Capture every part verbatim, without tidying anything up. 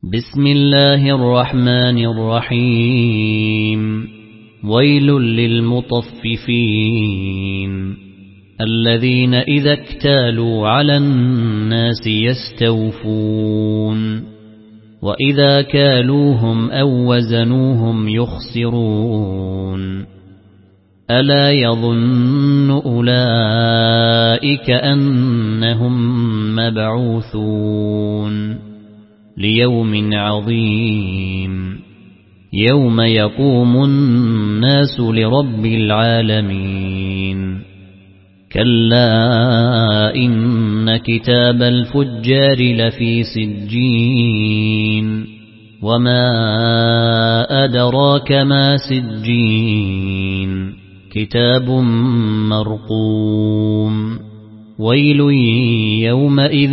بسم الله الرحمن الرحيم ويل للمطففين الذين إذا اكتالوا على الناس يستوفون وإذا كالوهم أو وزنوهم يخسرون ألا يظن أولئك أنهم مبعوثون ليوم عظيم يوم يقوم الناس لرب العالمين كلا إن كتاب الفجار لفي سجين وما أدراك ما سجين كتاب مرقوم ويل يومئذ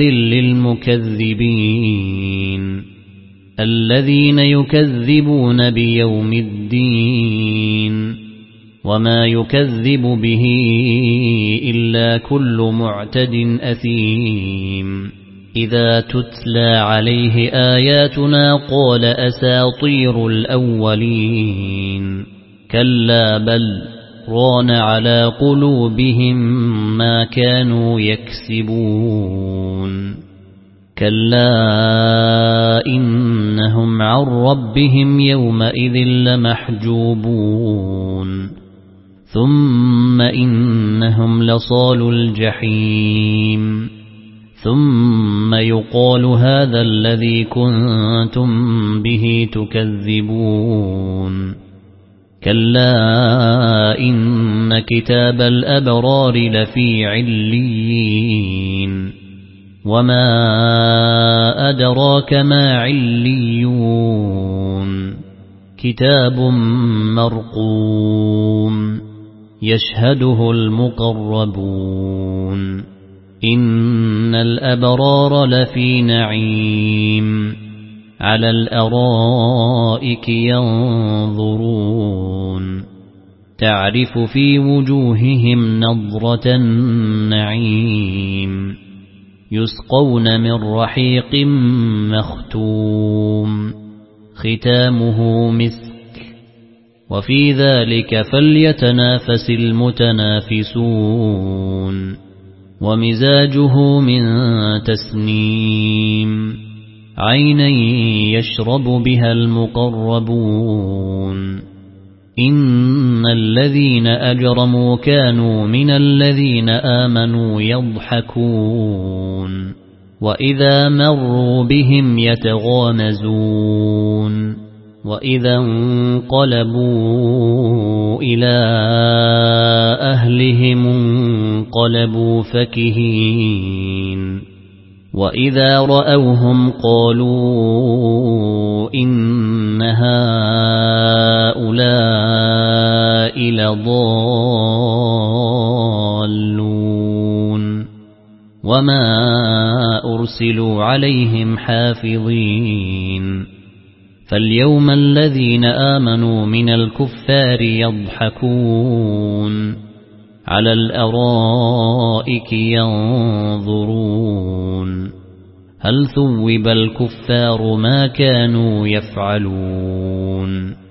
للمكذبين الذين يكذبون بيوم الدين وما يكذب به إلا كل معتد أثيم إذا تتلى عليه آياتنا قال أساطير الأولين كلا بل ران على قلوبهم ما كانوا يكسبون كلا إنهم عن ربهم يومئذ لمحجوبون ثم إنهم لصال الجحيم ثم يقال هذا الذي كنتم به تكذبون كلا إن كتاب الأبرار لفي عليين وما أدراك ما عليون كتاب مرقوم يشهده المقربون إن الأبرار لفي نعيم على الأرائك ينظرون تعرف في وجوههم نضرة النعيم يسقون من رحيق مختوم ختامه مسك وفي ذلك فليتنافس المتنافسون ومزاجه من تسنيم عينا يشرب بها المقربون إن الذين أجرموا كانوا من الذين آمنوا يضحكون وإذا مروا بهم يتغامزون وإذا انقلبوا إلى أهلهم انقلبوا فكهين وإذا رأوهم قالوا إن هؤلاء لضالون وما أرسلوا عليهم حافظين فاليوم الذين آمنوا من الكفار يضحكون على الأرائك ينظرون هل ثوب الكفار ما كانوا يفعلون